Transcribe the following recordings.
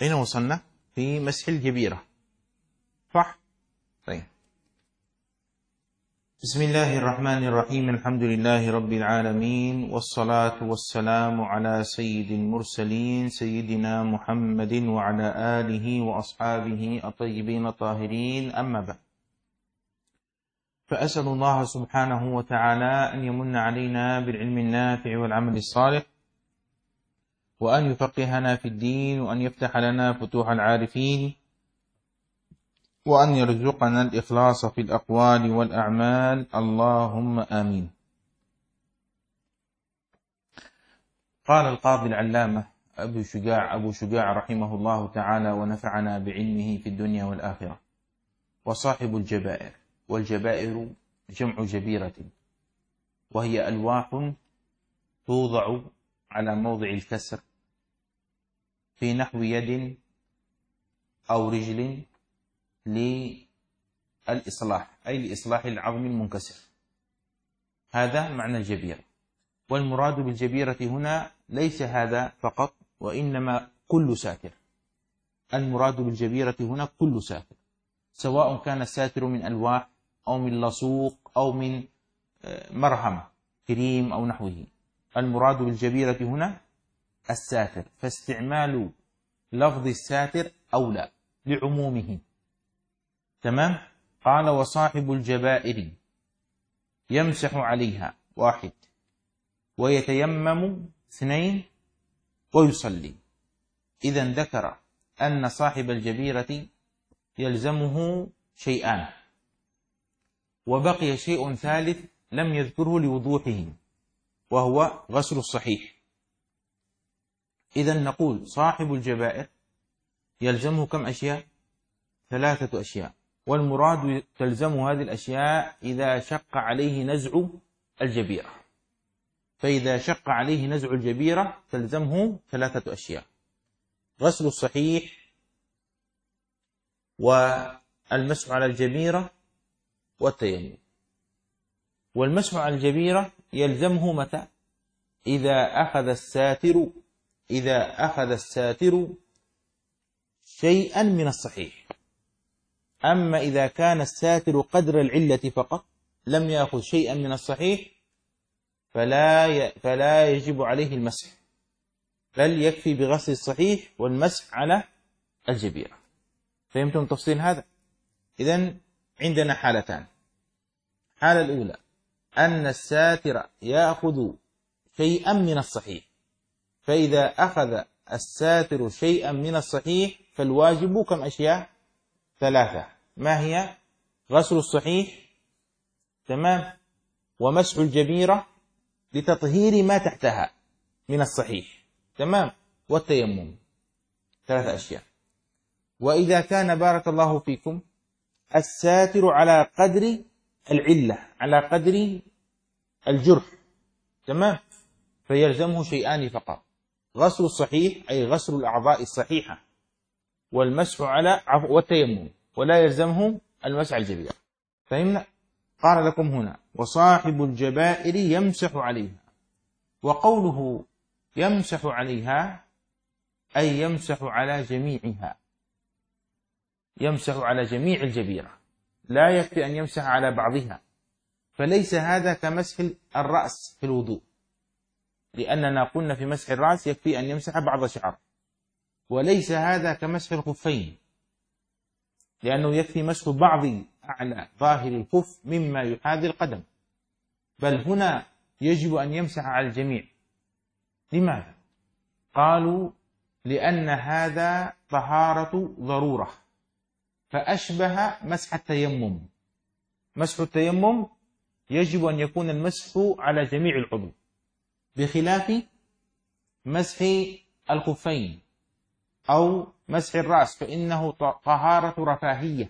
أين وصلنا؟ في مسح الجبيرة، صح؟ طيب. بسم الله الرحمن الرحيم. الحمد لله رب العالمين، والصلاة والسلام على سيد المرسلين سيدنا محمد وعلى آله وأصحابه الطيبين الطاهرين، أما بعد، فأسأل الله سبحانه وتعالى أن يمن علينا بالعلم النافع والعمل الصالح، وأن يفقهنا في الدين، وأن يفتح لنا فتوح العارفين، وأن يرزقنا الإخلاص في الأقوال والأعمال، اللهم آمين. قال القاضي العلامة أبو شجاع رحمه الله تعالى ونفعنا بعلمه في الدنيا والآخرة: وصاحب الجبائر، والجبائر جمع جبيرة، وهي ألواح توضع على موضع الكسر في نحو يد أو رجل للإصلاح، أي لإصلاح العظم المنكسر. هذا معنى الجبيرة. والمراد بالجبيرة هنا ليس هذا فقط، وإنما كل ساتر. المراد بالجبيرة هنا كل ساتر، سواء كان الساتر من ألواح أو من لصوق أو من مرهم كريم أو نحوه. المراد بالجبيرة هنا الساتر، فاستعمال لفظ الساتر أولى لعمومه. تمام. قال: وصاحب الجبائر يمسح عليها 1، ويتيمم 2، ويصلي. إذا ذكر أن صاحب الجبيرة يلزمه شيئان، وبقي شيء ثالث لم يذكره لوضوحه، وهو غسل الصحيح. إذا نقول صاحب الجبائر يلزمه كم أشياء؟ 3 أشياء، والمراد تلزم هذه الأشياء إذا شق عليه نزع الجبيرة. فإذا شق عليه نزع الجبيرة تلزمه 3 أشياء: غسل الصحيح، والمسح على الجبيرة، والتيمم. والمسح على الجبيرة يلزمه متى؟ إذا أخذ الساتر شيئا من الصحيح. أما إذا كان الساتر قدر العلة فقط لم يأخذ شيئا من الصحيح فلا يجب عليه المسح، بل يكفي بغسل الصحيح والمسح على الجبيرة. فهمتم تفصيل هذا؟ إذن عندنا حالتان: الحالة الأولى أن الساتر يأخذ شيئا من الصحيح، فإذا أخذ الساتر شيئا من الصحيح فالواجب كم أشياء؟ 3. ما هي؟ غسل الصحيح، تمام، ومسح الجبيرة لتطهير ما تحتها من الصحيح، تمام، والتيمم. 3 أشياء. وإذا كان بارك الله فيكم الساتر على قدر العلة، على قدر الجرح، تمام، فيلزمه شيئان فقط: غسل الصحيح أي غسل الأعضاء الصحيحة، والمسح على والتيمم، ولا يلزمه المسح على الجبيرة. فهمنا؟ قال لكم هنا: وصاحب الجبائر يمسح عليها. وقوله يمسح عليها أي يمسح على جميعها، يمسح على جميع الجبيرة، لا يكفي أن يمسح على بعضها. فليس هذا كمسح الرأس في الوضوء، لأننا قلنا في مسح الرأس يكفي أن يمسح بعض شعر. وليس هذا كمسح الخفين، لأنه يكفي مسح بعض أعلى ظاهر الخف مما يحاذي القدم، بل هنا يجب أن يمسح على الجميع. لماذا؟ قالوا: لأن هذا طهارة ضرورة، فأشبه مسح التيمم. مسح التيمم يجب أن يكون المسح على جميع العضو، بخلاف مسح الخفين أو مسح الرأس، فإنه طهارة رفاهية.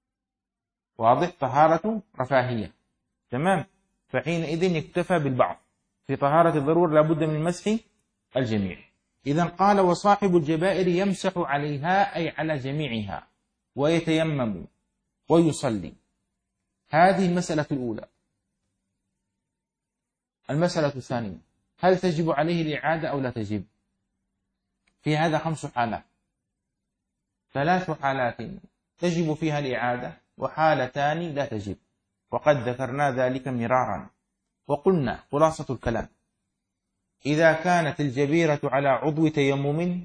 واضح؟ طهارة رفاهية، تمام. فحينئذ يكتفى بالبعض. في طهارة الضرورة لابد من مسح الجميع. إذا قال: وصاحب الجبائر يمسح عليها أي على جميعها، ويتيمم ويصلي. هذه المسألة الأولى. المسألة الثانية: هل تجب عليه الإعادة أو لا تجب؟ في هذا 5 حالات. 3 حالات تجب فيها الإعادة وحالتان لا تجب، وقد ذكرنا ذلك مرارا. وقلنا خلاصة الكلام: إذا كانت الجبيرة على عضو تيمم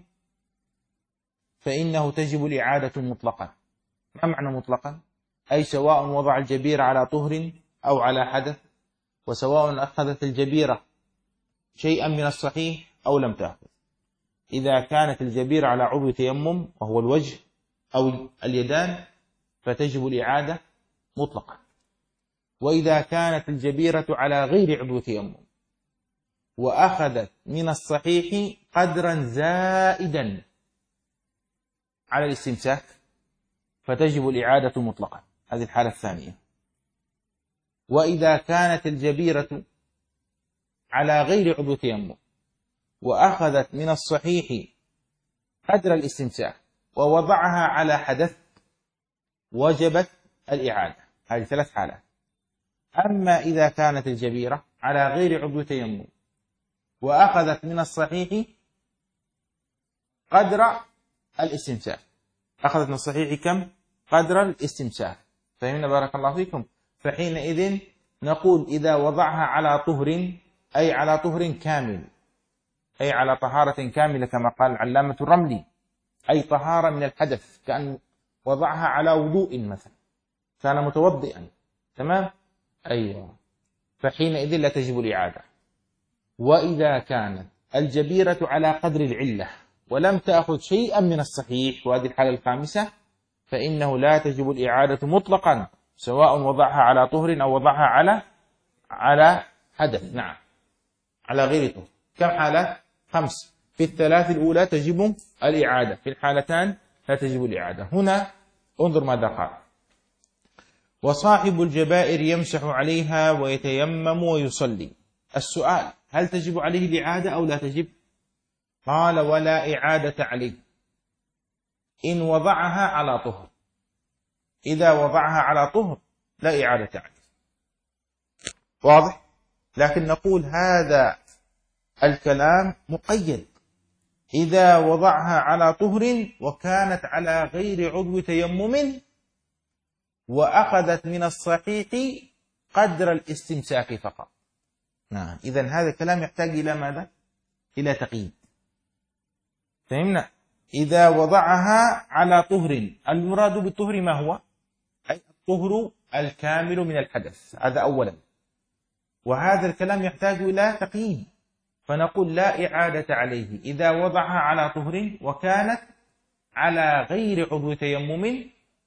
فإنه تجب الإعادة مطلقا. ما معنى مطلقا؟ أي سواء وضع الجبيرة على طهر أو على حدث، وسواء أخذت الجبيرة شيئا من الصحيح أو لم تأخذ. إذا كانت الجبيرة على عضو تيمم وهو الوجه أو اليدان فتجب الإعادة مطلقا. وإذا كانت الجبيرة على غير عضو تيمم وأخذت من الصحيح قدرا زائدا على الاستمساك فتجب الإعادة مطلقا. هذه الحالة الثانية. وإذا كانت الجبيرة على غير عضو تيمم وأخذت من الصحيح قدر الاستمساك ووضعها على حدث وجبت الإعادة. هذه 3 حالات. أما إذا كانت الجبيرة على غير عضو تيمم وأخذت من الصحيح قدر الاستمساك، أخذت من الصحيح كم؟ قدر الاستمساك. فهمنا بارك الله فيكم؟ فحينئذ نقول إذا وضعها على طهر، أي على طهر كامل، أي على طهارة كاملة كما قال العلامة الرملي، أي طهارة من الحدث، كأن وضعها على وضوء مثلا، كان متوضئا، تمام؟ أيوة، فحينئذ لا تجب الإعادة. وإذا كانت الجبيرة على قدر العلة ولم تأخذ شيئا من الصحيح، وهذه الحالة الخامسة، فإنه لا تجب الإعادة مطلقا، سواء وضعها على طهر أو وضعها على حدث. نعم، على غير طهر. كم حالة؟ 5. في ال3 الأولى تجب الإعادة، في الحالتان لا تجب الإعادة. هنا انظر ماذا قال: وصاحب الجبائر يمسح عليها ويتيمم ويصلي. السؤال: هل تجب عليه الإعادة أو لا تجب؟ قال: ولا إعادة عليه إن وضعها على طهر. إذا وضعها على طهر لا إعادة عليه. واضح؟ لكن نقول هذا الكلام مقيد. إذا وضعها على طهر وكانت على غير عضو تيمم وأخذت من الصحيح قدر الاستمساك فقط. نعم، إذن هذا الكلام يحتاج إلى ماذا؟ إلى تقييد. فهمنا؟ إذا وضعها على طهر، المراد بالطهر ما هو؟ أي الطهر الكامل من الحدث، هذا أولا. وهذا الكلام يحتاج إلى تقييد، فنقول لا إعادة عليه إذا وضعها على طهر وكانت على غير عضو تيمم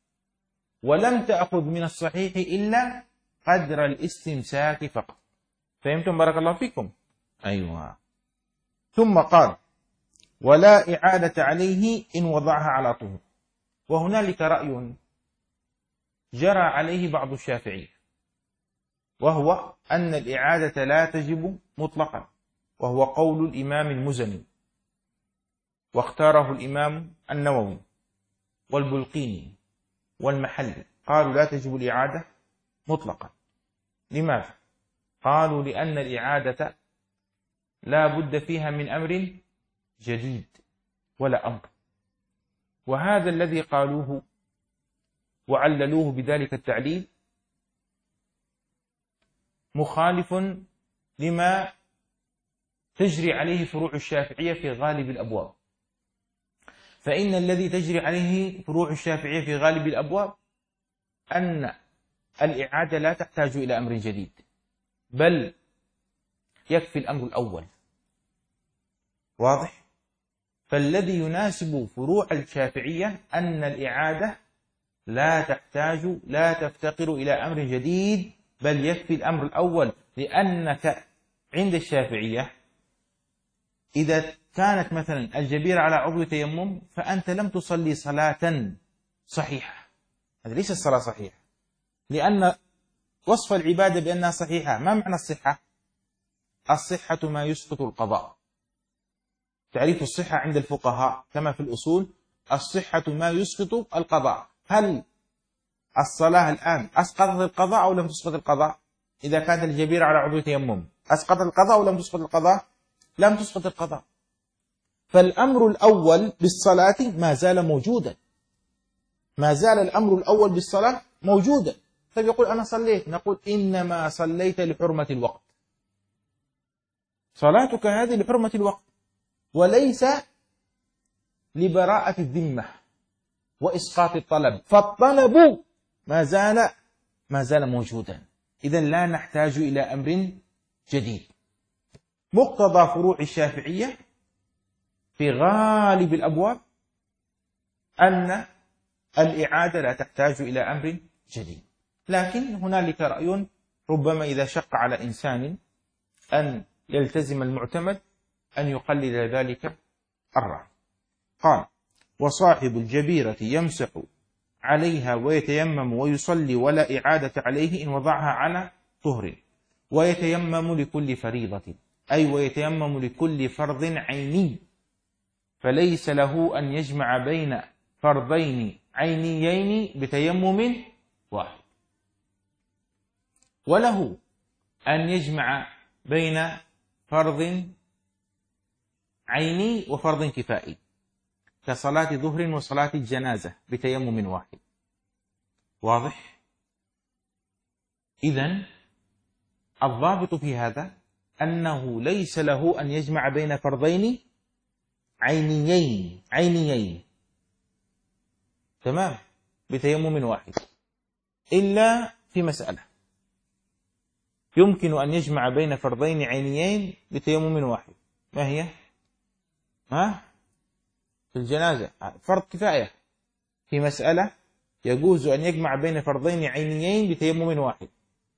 ولم تأخذ من الصحيح إلا قدر الاستمساك فقط. فهمتم بارك الله فيكم؟ أيوة. ثم قال: ولا إعادة عليه إن وضعها على طهر. وهنالك رأي جرى عليه بعض الشافعية، وهو أن الإعادة لا تجب مطلقا، وهو قول الإمام المزني، واختاره الإمام النووي والبلقيني والمحلي، قالوا لا تجب الإعادة مطلقا. لماذا؟ قالوا لأن الإعادة لا بد فيها من أمر جديد ولا أمر، وهذا الذي قالوه وعللوه بذلك التعليل مخالف لما تجري عليه فروع الشافعية في غالب الأبواب. فإن الذي تجري عليه فروع الشافعية في غالب الأبواب أن الإعادة لا تحتاج إلى أمر جديد، بل يكفي الأمر الأول. واضح؟ فالذي يناسب فروع الشافعية أن الإعادة لا تفتقر إلى أمر جديد، بل يكفي الأمر الأول. لأنك عند الشافعية إذا كانت مثلا الجبيرة على عضو تيمم فأنت لم تصلي صلاة صحيحة، هذا ليس الصلاة صحيحة، لأن وصف العبادة بأنها صحيحة. ما معنى الصحة؟ الصحة ما يسقط القضاء. تعريف الصحة عند الفقهاء كما في الأصول: الصحة ما يسقط القضاء. هل الصلاة الآن أسقطت القضاء أو لم تسقط القضاء؟ إذا كانت الجبيرة على عضو تيمم أسقطت القضاء أو لم تسقط القضاء؟ لم تسقط القضاء. فالأمر الأول بالصلاة ما زال موجودا، ما زال الأمر الأول بالصلاة موجودا. طيب يقول أنا صليت، نقول إنما صليت لحرمة الوقت، صلاتك هذه لحرمة الوقت وليس لبراءة الذمة وإسقاط الطلب، فالطلب ما زال موجودا. إذن لا نحتاج إلى أمر جديد. مقتضى فروع الشافعية في غالب الأبواب أن الإعادة لا تحتاج إلى أمر جديد، لكن هنالك رأي ربما إذا شق على إنسان أن يلتزم المعتمد أن يقلل ذلك الرأي. قال: وصاحب الجبيرة يمسح عليها ويتيمم ويصلي ولا إعادة عليه إن وضعها على طهر، ويتيمم لكل فريضة، أي ويتيمم لكل فرض عيني، فليس له أن يجمع بين فرضين عينيين بتيمم واحد، وله أن يجمع بين فرض عيني وفرض كفائي كصلاة ظهر وصلاة الجنازة بتيمم واحد. واضح؟ إذن الضابط في هذا أنه ليس له أن يجمع بين فرضين عينيين تمام بتيمم واحد، إلا في مسألة يمكن أن يجمع بين فرضين عينيين بتيمم واحد. ما هي؟ في الجنازة فرض كفاية. في مسألة يجوز أن يجمع بين فرضين عينيين بتيمم واحد.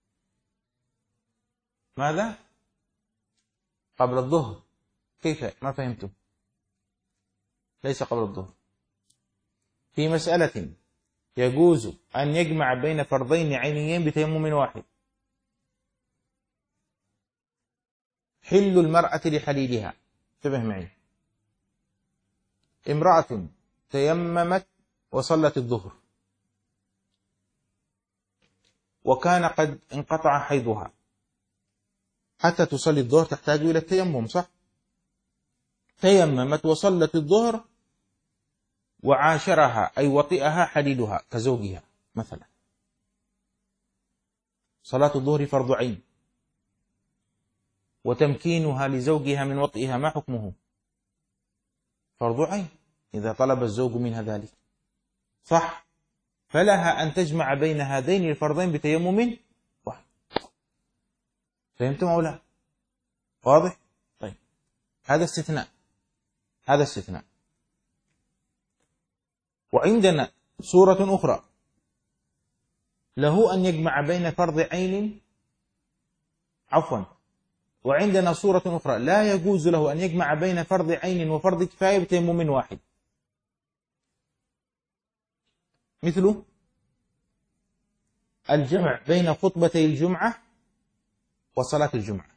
ماذا؟ قبل الظهر. كيف؟ ما فهمتم؟ ليس قبل الظهر. في مسألة يجوز أن يجمع بين فرضين عينيين بتيمم واحد. حل المرأة لحليلها. انتبه معي. امرأة تيممت وصلت الظهر وكان قد انقطع حيضها، حتى تصلي الظهر تحتاج إلى التيمم، صح؟ تيممت وصلت الظهر وعاشرها أي وطئها حليلها كزوجها مثلا. صلاة الظهر فرض عين، وتمكينها لزوجها من وطئها ما حكمه؟ فرض عين إذا طلب الزوج منها ذلك، صح؟ فلها أن تجمع بين هذين الفرضين بتيمم واحد. فهمتم أو لا؟ واضح؟ طيب هذا استثناء. وعندنا صورة أخرى له أن يجمع بين فرض عين، وعندنا صورة أخرى لا يجوز له أن يجمع بين فرض عين وفرض كفاية بتيمم واحد، مثل الجمع بين خطبتي الجمعة وصلاة الجمعة.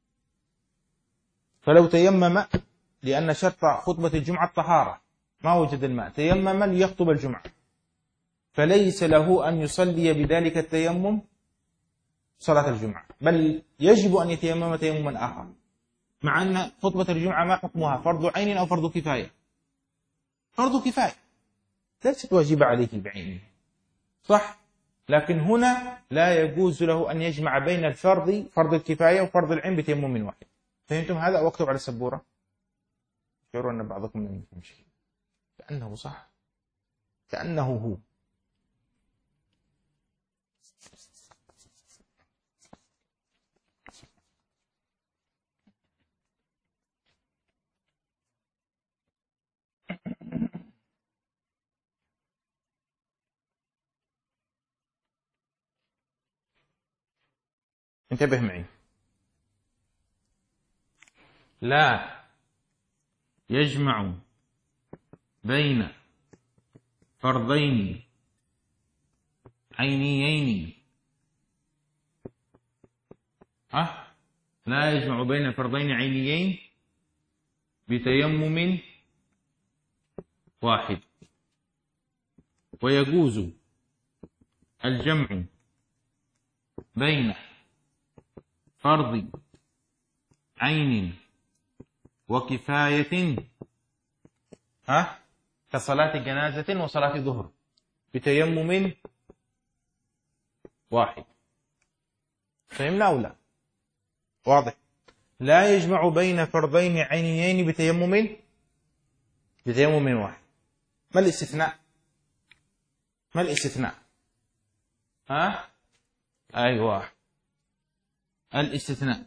فلو تيمم، لأن شرط خطبة الجمعة الطهارة، ما وجد الماء، تيمم ليخطب الجمعة، فليس له أن يصلي بذلك التيمم صلاة الجمعة، بل يجب أن يتيمم تيمما آخر، مع أن خطبة الجمعة ما حكمها؟ فرض عين أو فرض كفاية؟ فرض كفاية، ليست واجبة عليه بعينه، صح؟ لكن هنا لا يجوز له أن يجمع بين الفرض، فرض الكفاية، وفرض العين بتيمم واحد. فهمتم هذا؟ أو اكتب على السبورة. شعروا أن بعضكم لم يفهم شيء، كأنه صح، كأنه هو. انتبه معي. لا يجمع بين فرضين عينيين، لا يجمع بين فرضين عينيين بتيمم واحد، ويجوز الجمع بين فرض عين وكفاية كصلاة جنازة وصلاة ظهر بتيمم واحد. فهمنا أو لا؟ واضح. لا يجمع بين فرضين عينيين بتيمم واحد. ما الاستثناء؟ ما الاستثناء؟ ها؟ أيوة، الاستثناء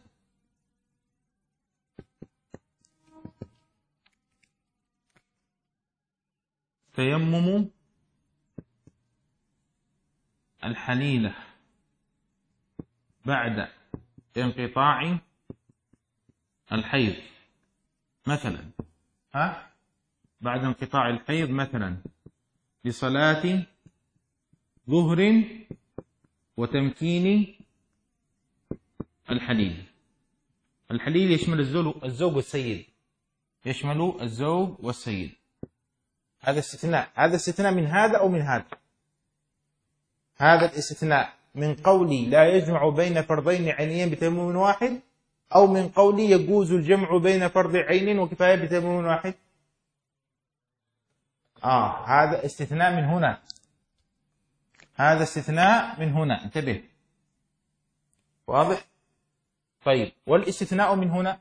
تيمم الحليلة بعد انقطاع الحيض مثلا، بعد انقطاع الحيض مثلا لصلاة ظهر وتمكين الحليل. الحليل يشمل الزوج والسيد، يشمل الزوج والسيد. هذا استثناء. هذا استثناء من هذا أو من هذا؟ هذا الاستثناء من قولي لا يجمع بين فرضين عينيين بتيمم واحد، أو من قولي يجوز الجمع بين فرض عين وكفاية بتيمم واحد؟ هذا استثناء من هنا، هذا استثناء من هنا، انتبه. واضح؟ طيب، والاستثناء من هنا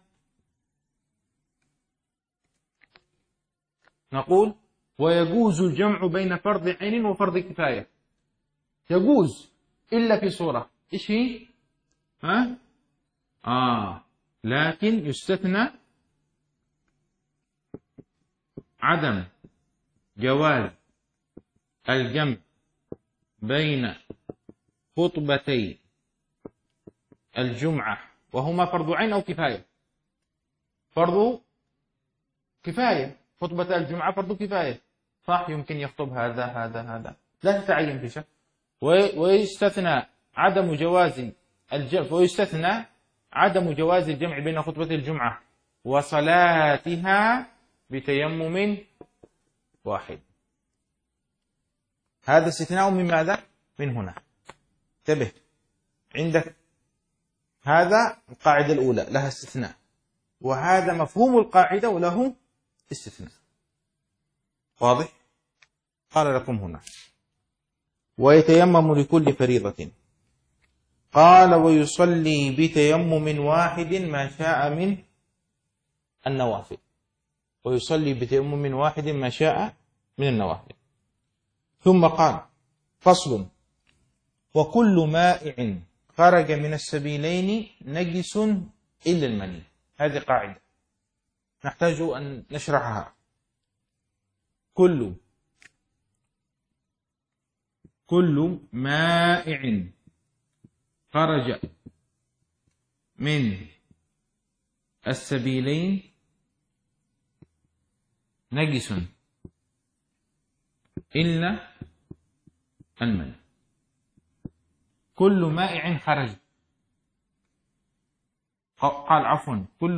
نقول ويجوز الجمع بين فرض عين وفرض كفاية. يجوز إلا في صورة، إيش هي؟ لكن يستثنى عدم جواز الجمع بين خطبتي الجمعة وهما فرض عين أو كفاية. فرض كفاية، خطبة الجمعة فرض كفاية، صح؟ يمكن يخطب هذا لا تتعين في شك. ويستثنى عدم جواز الجمع بين خطبة الجمعة وصلاتها بتيمم واحد. هذا استثناء من ماذا؟ من هنا. انتبه، عندك هذا القاعدة الأولى لها استثناء، وهذا مفهوم القاعدة وله استثناء. واضح؟ قال لكم هنا ويتيمم لكل فريضة. قال ويصلي بتيمم واحد ما شاء من النوافل. ويصلي بتيمم واحد ما شاء من النوافل. ثم قال فصل وكل مائع خرج من السبيلين نجس إلا المني. هذه قاعدة نحتاج أن نشرحها. كل مائع خرج من السبيلين نجس إلا المني. كل مائع خرج، قال عفوا كل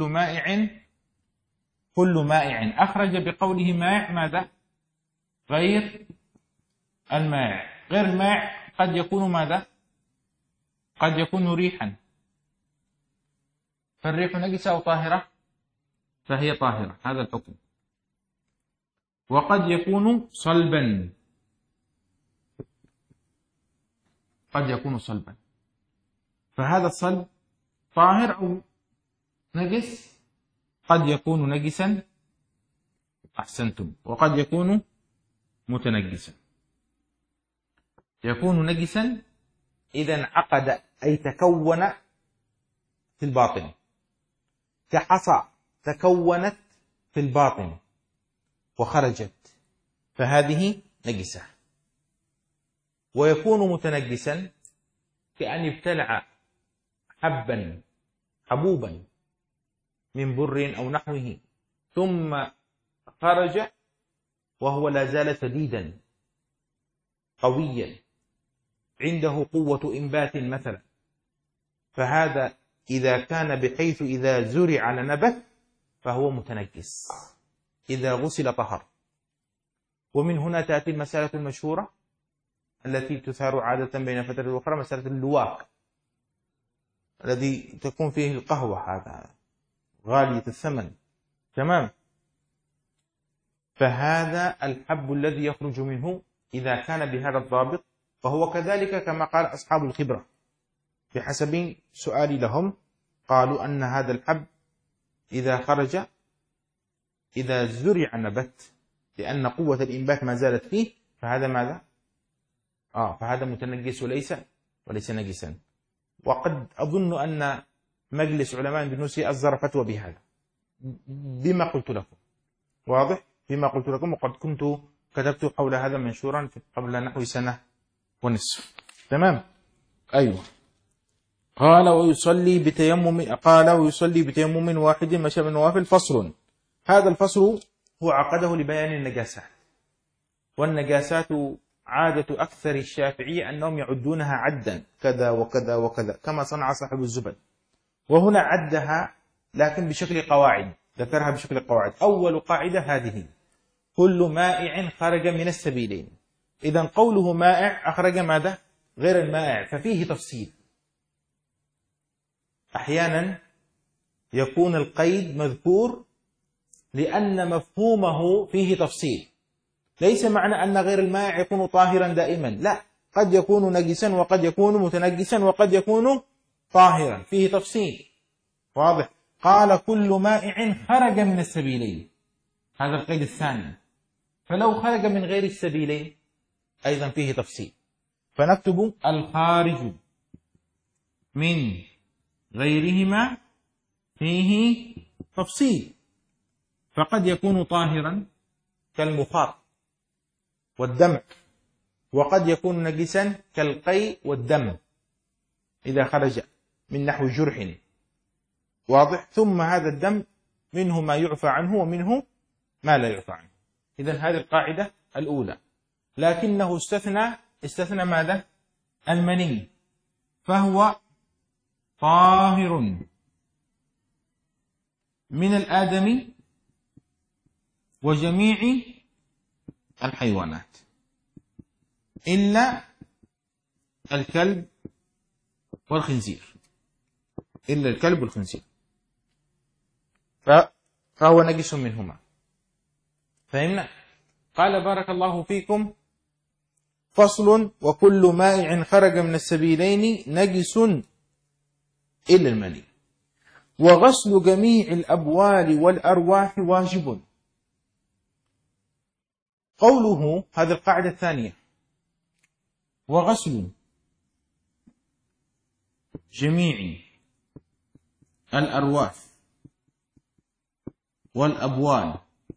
مائع أخرج بقوله مائع ماذا؟ غير المائع. غير المائع قد يكون ماذا؟ قد يكون ريحا، فالريح نجسة أو طاهرة؟ فهي طاهرة، هذا الحكم. وقد يكون صلبا، قد يكون صلبا، فهذا الصلب طاهر أو نجس؟ قد يكون نجسا، أحسنتم، وقد يكون متنجسا. يكون نجسا إذا انعقد أي تكون في الباطن، كحصى تكونت في الباطن وخرجت، فهذه نجسة. ويكون متنجسا كأن يبتلع حبوبا من بر أو نحوه ثم خرج وهو لا زال سديدا قويا عنده قوة إنبات مثلا، فهذا إذا كان بحيث إذا زرع لنبت فهو متنجس، إذا غسل طهر. ومن هنا تأتي المسألة المشهورة التي تثار عادة بين فترة وأخرى، مسألة اللواء الذي تكون فيه القهوة، هذا غالية الثمن، تمام؟ فهذا الحب الذي يخرج منه إذا كان بهذا الضابط فهو كذلك كما قال أصحاب الخبرة بحسب سؤالي لهم، قالوا أن هذا الحب إذا خرج، إذا زرع نبت لأن قوة الإنبات ما زالت فيه، فهذا ماذا؟ فهذا متنجس وليس نجسا. وقد أظن أن مجلس علماء اندونيسيا أصدر فتوى بهذا بما قلت لكم، واضح؟ بما قلت لكم، وقد كنت كتبت حول هذا منشورا قبل نحو سنة ونصف. تمام؟ أيوه. قال ويصلي بتيمم واحد مشى بالنوافل. فصل. هذا الفصل هو عقده لبيان النجاسات، والنجاسات عادة أكثر الشافعية أنهم يعدونها عدا كذا وكذا وكذا كما صنع صاحب الزبد، وهنا عدها لكن بشكل قواعد، ذكرها بشكل قواعد. أول قاعدة هذه: كل مائع خرج من السبيلين. إذا قوله مائع أخرج ماذا؟ غير المائع، ففيه تفصيل. أحيانا يكون القيد مذكور لأن مفهومه فيه تفصيل، ليس معنى أن غير المائع يكون طاهرا دائما، لا، قد يكون نجسا وقد يكون متنجسا وقد يكون طاهرا، فيه تفصيل، واضح؟ قال كل مائع خرج من السبيلين، هذا القيد الثاني. فلو خرج من غير السبيلين أيضا فيه تفصيل، فنكتب الخارج من غيرهما فيه تفصيل، فقد يكون طاهرا كالمخاط والدمع، وقد يكون نجسا كالقيء والدم إذا خرج من نحو جرح، واضح؟ ثم هذا الدم منه ما يعفى عنه ومنه ما لا يعفى عنه. إذن هذه القاعدة الأولى. لكنه استثنى ماذا؟ المني، فهو طاهر من الآدمي وجميع الحيوانات إلا الكلب والخنزير، إلا الكلب والخنزير، فهو نجس منهما. فهمنا؟ قال بارك الله فيكم: فصل. وكل مائع خرج من السبيلين نجس إلا المني، وغسل جميع الأبوال والأرواح واجب. قوله، هذه القاعدة الثانية: وغسل جميع الأرواح والأبوال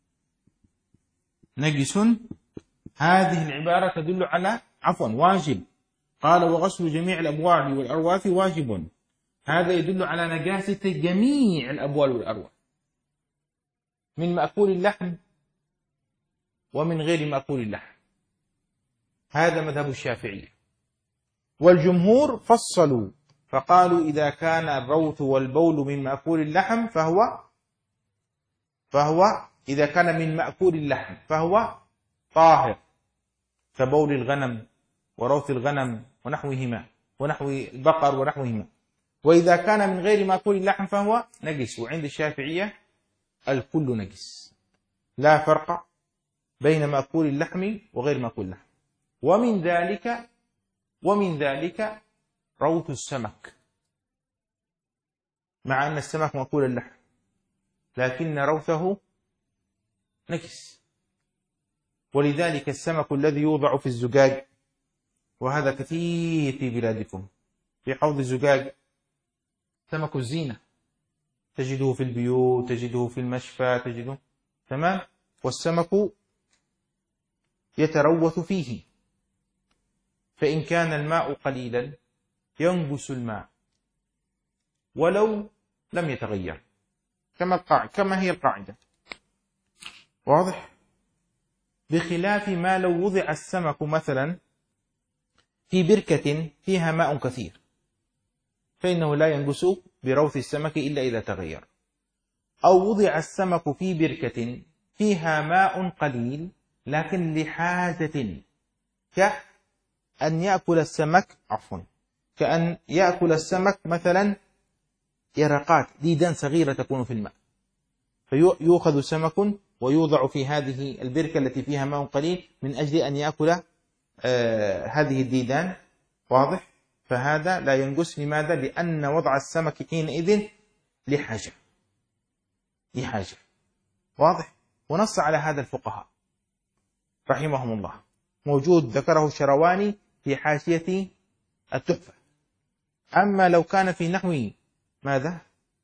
نجس، هذه العبارة تدل على واجب. قال وغسل جميع الأبوال والأرواح واجب، هذا يدل على نجاسة جميع الأبوال والأرواح، من مأكول اللحم ومن غير مأكول اللحم. هذا مذهب الشافعية. والجمهور فصلوا فقالوا إذا كان الروث والبول من مأكول اللحم فهو إذا كان من مأكول اللحم فهو طاهر، كبول الغنم وروث الغنم ونحوهما، ونحو البقر ونحوهما. وإذا كان من غير مأكول اللحم فهو نجس. وعند الشافعية الكل نجس، لا فرق بين مأكول اللحم وغير مأكول اللحم. ومن ذلك روث السمك، مع أن السمك مأكول اللحم لكن روثه نجس. ولذلك السمك الذي يوضع في الزجاج، وهذا كثير في بلادكم، في حوض الزجاج، سمك الزينة، تجده في البيوت، تجده في المشفى، تجده تمام، والسمك يتروث فيه، فإن كان الماء قليلا ينجس الماء ولو لم يتغير، كما هي القاعدة، واضح؟ بخلاف ما لو وضع السمك مثلا في بركة فيها ماء كثير، فإنه لا ينجس بروث السمك إلا إذا تغير. أو وضع السمك في بركة فيها ماء قليل لكن لحاجة، كأن يأكل السمك مثلا يرقات، ديدان صغيرة تكون في الماء، فيؤخذ سمك ويوضع في هذه البركة التي فيها ماء قليل من أجل أن يأكل هذه الديدان. واضح؟ فهذا لا ينقص. لماذا؟ لأن وضع السمك حينئذ لحاجة. واضح؟ ونص على هذا الفقهاء رحمهم الله، موجود ذكره الشرواني في حاشية التحفة. أما لو كان في نحو ماذا؟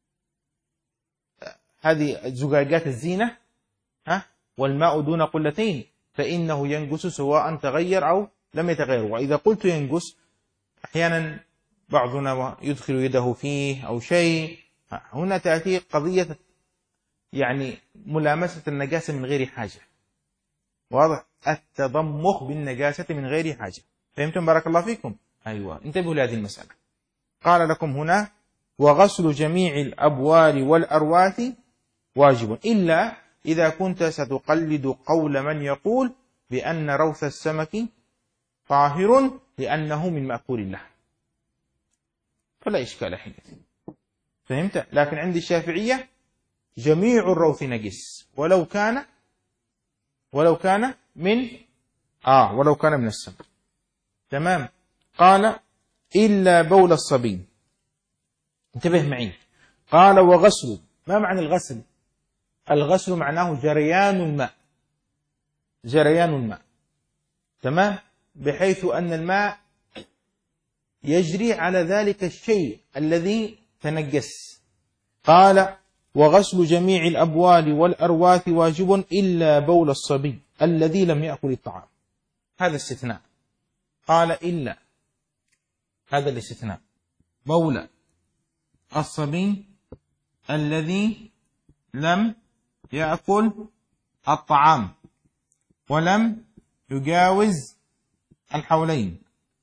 هذه زجاجات الزينة والماء دون قلتين فإنه ينقص سواء تغير أو لم يتغير. وإذا قلت ينقص، أحيانا بعضنا يدخل يده فيه أو شيء، هنا تأتي قضية يعني ملامسة النجاسة من غير حاجة. واضح؟ التضمخ بالنجاسة من غير حاجة. فهمتم؟ بارك الله فيكم. أيوة، انتبهوا لهذه المسألة. قال لكم هنا: وغسل جميع الأبوال والأرواث واجب، إلا إذا كنت ستقلد قول من يقول بأن روث السمك طاهر لأنه من مأكول الله، فلا إشكال حينئذ. فهمت؟ لكن عند الشافعية جميع الروث نجس ولو كان من السمك. تمام. قال: إلا بول الصبي. انتبه معي. قال: وغسل. ما معنى الغسل؟ الغسل معناه جريان الماء. تمام. بحيث أن الماء يجري على ذلك الشيء الذي تنجس. قال: وغسل جميع الأبوال والأرواث واجب إلا بول الصبي الذي لم يأكل الطعام. هذا استثناء. قال: إلا، هذا الاستثناء، بول الصبي الذي لم يأكل الطعام ولم يجاوز الحولين.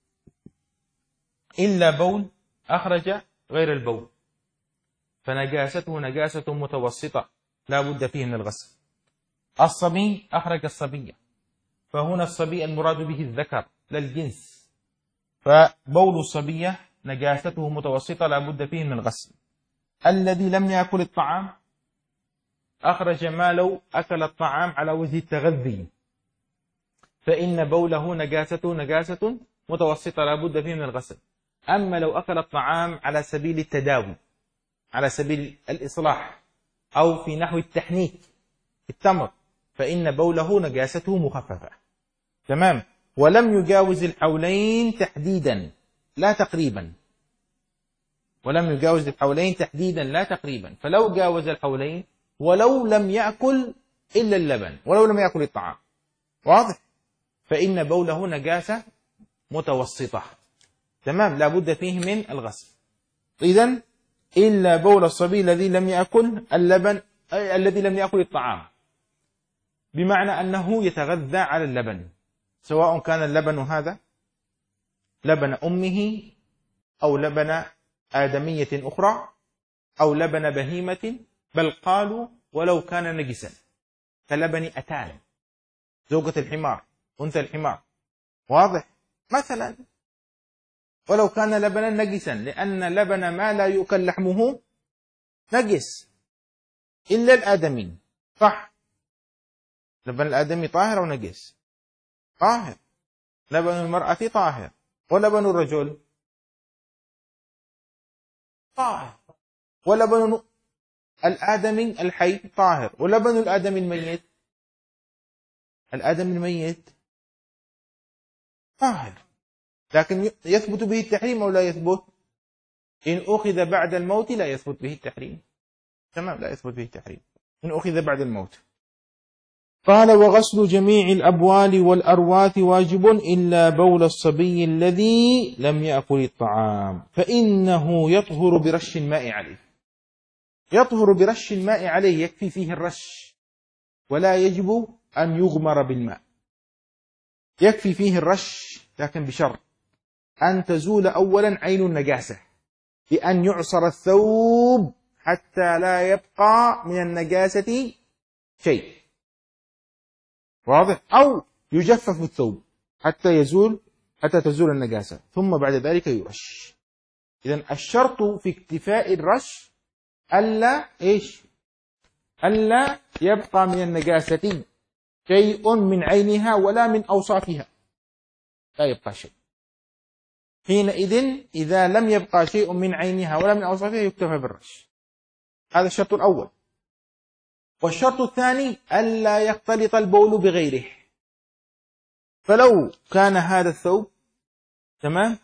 إلا بول أخرج غير البول، فنجاسته نجاسة متوسطة لا بد فيه من الغسل. الصبي أخرج الصبية، فهنا الصبي المراد به الذكر لا الجنس، فبول الصبية نجاسته متوسطة لا بد فيه من الغسل. الذي لم يأكل الطعام أخرج ما لو أكل الطعام على وجه التغذي، فإن بوله نجاسة متوسطة لا بد فيه من الغسل. أما لو أكل الطعام على سبيل التداوي، على سبيل الإصلاح، أو في نحو التحنيك التمر، فإن بوله نجاسته مخففة. تمام. ولم يجاوز الحولين تحديدا لا تقريبا، ولم يجاوز الحولين تحديدا لا تقريبا. فلو جاوز الحولين ولو لم يأكل إلا اللبن، ولو لم يأكل الطعام، واضح، فإن بوله نجاسة متوسطة. تمام. لا بد فيه من الغسل. إذن إلا بول الصبي الذي لم يأكل اللبن، الذي لم يأكل الطعام، بمعنى أنه يتغذى على اللبن، سواء كان اللبن هذا لبن أمه أو لبن آدمية أخرى أو لبن بهيمة، بل قالوا ولو كان نجسا كلبن أتان، زوجة الحمار، أنثى الحمار، واضح، مثلا، ولو كان لبنا نجسا، لأن لبن ما لا يؤكل لحمه نجس إلا الآدمي، صح؟ لبن الآدمي طاهر أو نجس؟ طاهر. لبن المرأة طاهر، ولبن الرجل طاهر، ولبن الآدمي الحي طاهر، ولبن الآدمي الميت، الآدمي الميت طاهر، لكن يثبت به التحريم أو لا يثبت؟ إن أخذ بعد الموت لا يثبت به التحريم. تمام، لا يثبت به التحريم إن أخذ بعد الموت. قال: وغسل جميع الأبوال والأرواث واجب إلا بول الصبي الذي لم يأكل الطعام، فإنه يطهر برش الماء عليه. يطهر برش الماء عليه، يكفي فيه الرش ولا يجب أن يغمر بالماء، يكفي فيه الرش، لكن بشرط أن تزول أولا عين النجاسة، بأن يعصر الثوب حتى لا يبقى من النجاسة شيء، واضح، أو يجفف الثوب حتى تزول النجاسة، ثم بعد ذلك يرش. إذن الشرط في اكتفاء الرش ألا يبقى من النجاسة شيء من عينها ولا من أوصافها، لا يبقى شيء. حينئذ إذا لم يبقى شيء من عينها ولا من أوصافها يكتفى بالرش. هذا الشرط الأول. والشرط الثاني ألا يختلط البول بغيره. فلو كان هذا الثوب تمام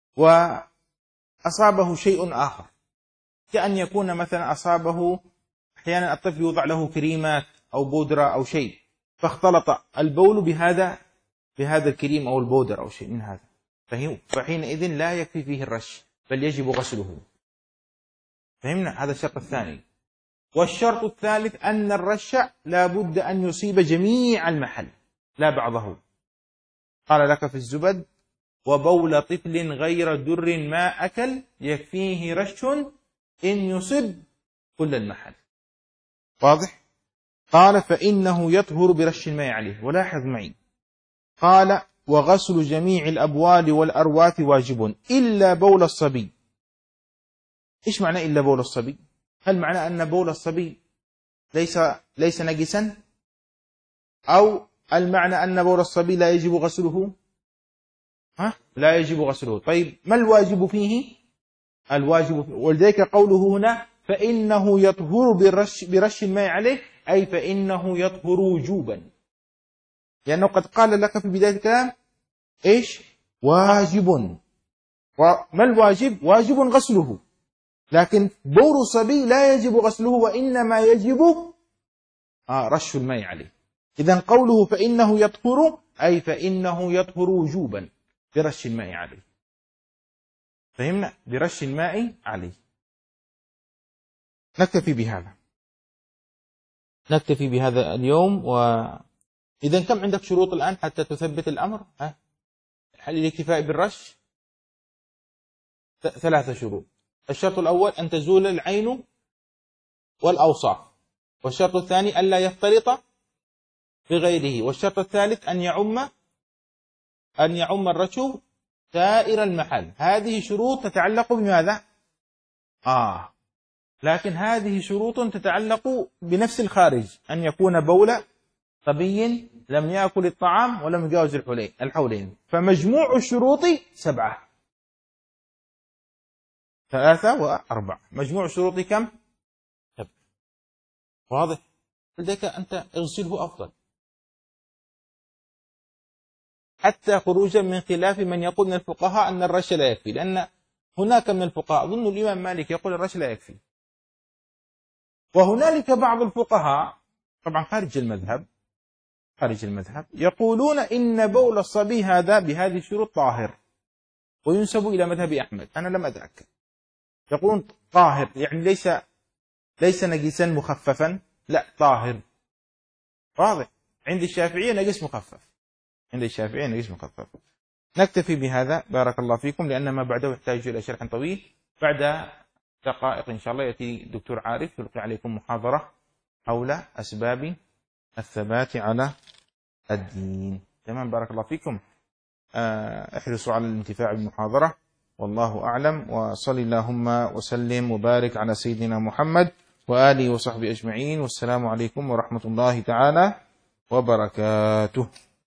وأصابه شيء آخر، كأن يكون مثلا أصابه، أحيانا الطفل يوضع له كريمات أو بودرة أو شيء، فاختلط البول بهذا الكريم أو البودر أو شيء من هذا، فحينئذ لا يكفي فيه الرش بل يجب غسله. فهمنا؟ هذا الشرط الثاني. والشرط الثالث أن الرش لا بد أن يصيب جميع المحل لا بعضه. قال لك في الزبد: وبول طفل غير در ما أكل يكفيه رش إن يصب كل المحل. واضح؟ قال: فإنه يطهر برش الماء عليه. ولاحظ معي، قال: وغسل جميع الأبوال والأرواث واجب إلا بول الصبي. إيش معنى إلا بول الصبي؟ هل معنى أن بول الصبي ليس نجسا؟ أو المعنى أن بول الصبي لا يجب غسله؟ لا يجب غسله. طيب ما الواجب فيه؟ الواجب فيه. ولذلك قوله هنا: فإنه يطهر برش الماء عليه، أي فإنه يطهر وجوبا، لأنه قد قال لك في بداية الكلام إيش؟ واجب. وما الواجب؟ واجب غسله، لكن بول الصبي لا يجب غسله، وإنما يجب رش الماء عليه. إذن قوله فإنه يطهر، أي فإنه يطهر وجوبا برش الماء عليه. فهمنا؟ برش الماء عليه. نكتفي بهذا اليوم. إذن كم عندك شروط الآن حتى تثبت الأمر؟ هل الاكتفاء بالرش 3 شروط. الشرط الأول أن تزول العين والأوصاف، والشرط الثاني ألا يختلط بغيره، والشرط الثالث أن يعم الرش سائر المحل. هذه شروط تتعلق بماذا؟ لكن هذه شروط تتعلق بنفس الخارج، أن يكون بول صبي لم يأكل الطعام ولم يجاوز الحولين. فمجموع الشروط 7، 3 و4، مجموع الشروط كم؟ 7. واضح؟ لذلك أنت اغسله أفضل، حتى خروجا من خلاف من يقول من الفقهاء أن الرش لا يكفي، لأن هناك من الفقهاء، أظن الإمام مالك يقول الرش لا يكفي، وهنالك بعض الفقهاء طبعا خارج المذهب يقولون إن بول الصبي هذا بهذه الشروط طاهر، وينسب إلى مذهب أحمد. أنا لم أتأكد. يقولون طاهر يعني ليس نجسا مخففا، لا طاهر. واضح؟ عند الشافعية نجس مخفف. نكتفي بهذا، بارك الله فيكم، لأن ما بعده يحتاج إلى شرح طويل. بعد دقائق إن شاء الله يأتي الدكتور عارف يلقي عليكم محاضرة حول أسباب الثبات على الدين. تمام، بارك الله فيكم. احرصوا على الانتفاع بالمحاضرة، والله أعلم. وصل اللهم وسلم وبارك على سيدنا محمد وآله وصحبه أجمعين، والسلام عليكم ورحمة الله تعالى وبركاته.